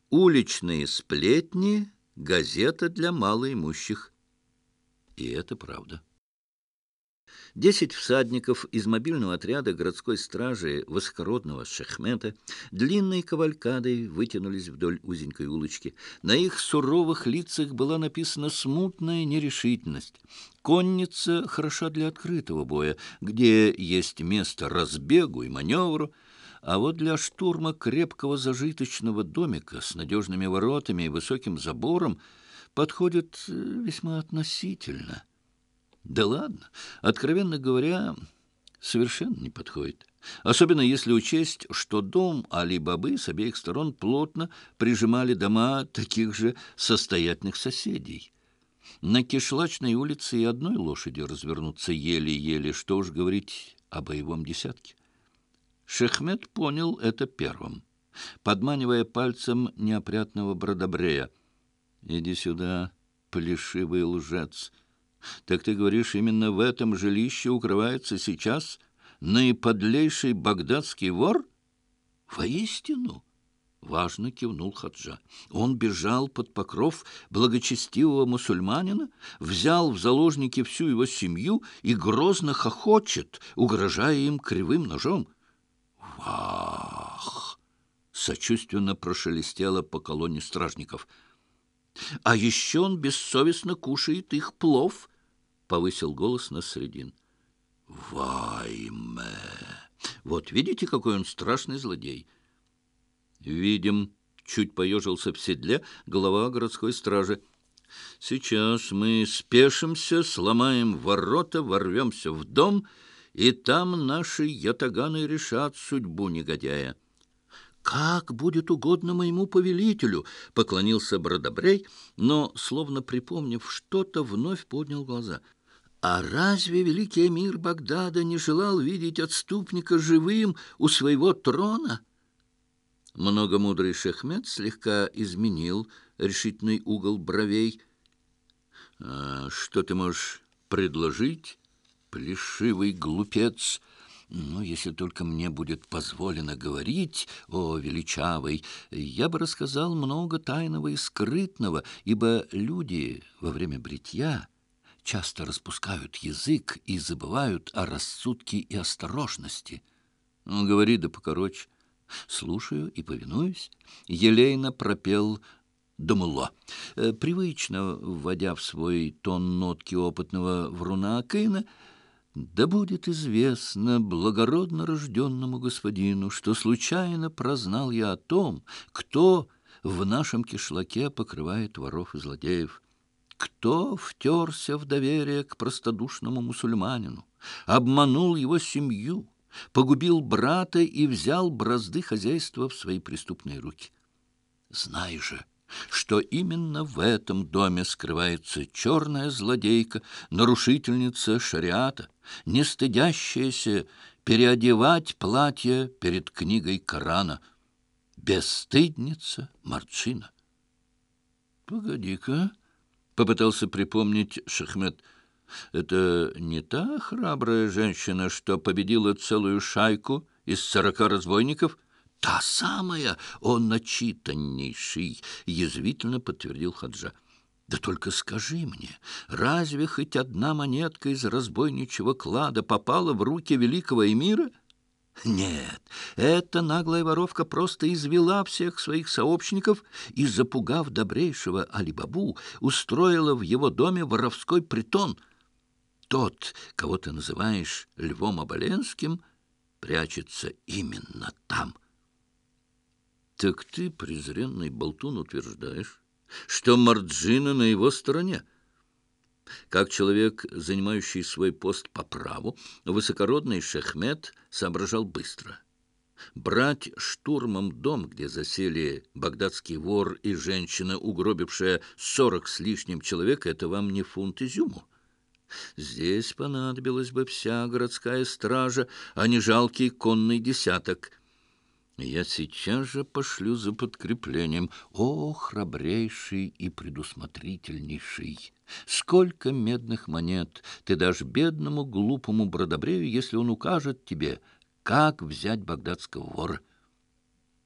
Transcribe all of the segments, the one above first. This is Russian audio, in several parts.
Уличные сплетни — газета для малоимущих. И это правда. 10 всадников из мобильного отряда городской стражи высокородного Шехмета длинной кавалькадой вытянулись вдоль узенькой улочки. На их суровых лицах была написана смутная нерешительность. Конница хороша для открытого боя, где есть место разбегу и маневру, а вот для штурма крепкого зажиточного домика с надежными воротами и высоким забором подходит весьма относительно. Да ладно, откровенно говоря, совершенно не подходит. Особенно если учесть, что дом Али-Бабы с обеих сторон плотно прижимали дома таких же состоятельных соседей. На Кишлачной улице и одной лошади развернуться еле-еле, что уж говорить о боевом десятке. Шехмет понял это первым, подманивая пальцем неопрятного Бродобрея. «Иди сюда, плешивый лжец! Так ты говоришь, именно в этом жилище укрывается сейчас наиподлейший багдадский вор?» «Воистину!» — важно кивнул Хаджа. «Он бежал под покров благочестивого мусульманина, взял в заложники всю его семью и грозно хохочет, угрожая им кривым ножом». «Вах!» — сочувственно прошелестело по колонне стражников. «А еще он бессовестно кушает их плов», — повысил голос Насреддин. «Вайме! Вот видите, какой он страшный злодей!» «Видим», — чуть поежился в седле глава городской стражи. «Сейчас мы спешимся, сломаем ворота, ворвемся в дом, и там наши ятаганы решат судьбу негодяя». «Как будет угодно моему повелителю», — поклонился Бродобрей, но, словно припомнив что-то, вновь поднял глаза. «А разве великий эмир Багдада не желал видеть отступника живым у своего трона?» Многомудрый Шехмет слегка изменил решительный угол бровей. «Что ты можешь предложить, плешивый глупец?» «Ну, если только мне будет позволено говорить, о величавый, я бы рассказал много тайного и скрытного, ибо люди во время бритья часто распускают язык и забывают о рассудке и осторожности». «Ну, говори да покороче». «Слушаю и повинуюсь», — елейно пропел Дамулло, привычно вводя в свой тон нотки опытного вруна Акына. «Да будет известно благородно рожденному господину, что случайно прознал я о том, кто в нашем кишлаке покрывает воров и злодеев, кто втерся в доверие к простодушному мусульманину, обманул его семью, погубил брата и взял бразды хозяйства в свои преступные руки. Знай же, что именно в этом доме скрывается черная злодейка, нарушительница шариата, не стыдящаяся переодевать платье перед книгой Корана, бесстыдница Марджина». «Погоди-ка», — попытался припомнить Шехмет, — «это не та храбрая женщина, что победила целую шайку из 40 разбойников?» «Та самая, он начитаннейший», — язвительно подтвердил Хаджа. «Да только скажи мне, разве хоть одна монетка из разбойничьего клада попала в руки великого эмира?» «Нет, эта наглая воровка просто извела всех своих сообщников и, запугав добрейшего Али-Бабу, устроила в его доме воровской притон. Тот, кого ты называешь Львом Оболенским, прячется именно там». «Так ты, презренный болтун, утверждаешь, что Марджина на его стороне?» Как человек, занимающий свой пост по праву, высокородный Шехмет соображал быстро. Брать штурмом дом, где засели багдадский вор и женщина, угробившая 40 с лишним человек, это вам не фунт изюму. Здесь понадобилась бы вся городская стража, а не жалкий конный десяток. Я сейчас же пошлю за подкреплением. О, храбрейший и предусмотрительнейший! Сколько медных монет ты дашь бедному глупому Бродобрею, если он укажет тебе, как взять багдадского вора?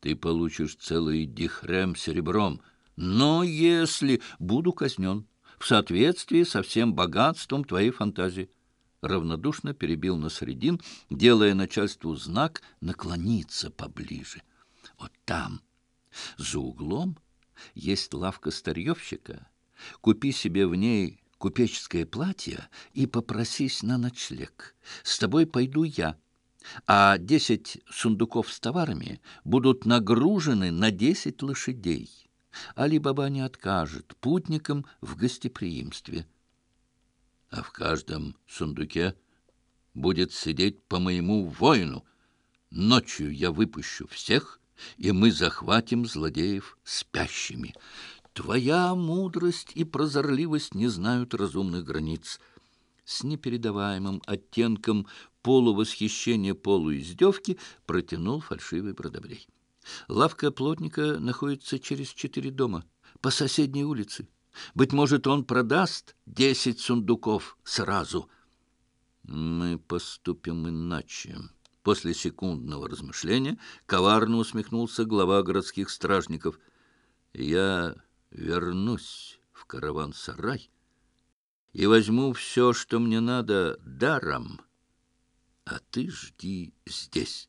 ты получишь целый дихрем серебром. Но если буду казнен в соответствии со всем богатством твоей фантазии, равнодушно перебил Насреддин, делая начальству знак наклониться поближе. Вот там, за углом, есть лавка старьевщика. Купи себе в ней купеческое платье и попросись на ночлег. С тобой пойду я, а 10 сундуков с товарами будут нагружены на 10 лошадей. Али-Баба не откажет путникам в гостеприимстве. А в каждом сундуке будет сидеть по моему воину. Ночью я выпущу всех, и мы захватим злодеев спящими. Твоя мудрость и прозорливость не знают разумных границ. С непередаваемым оттенком полувосхищения, полуиздевки протянул фальшивый Бродобрей. Лавка плотника находится через 4 дома, по соседней улице. Быть может, он продаст 10 сундуков сразу. Мы поступим иначе. После секундного размышления коварно усмехнулся глава городских стражников. Я вернусь в караван-сарай и возьму все, что мне надо, даром, а ты жди здесь.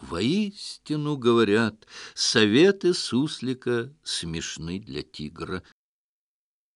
Воистину говорят, советы суслика смешны для тигра.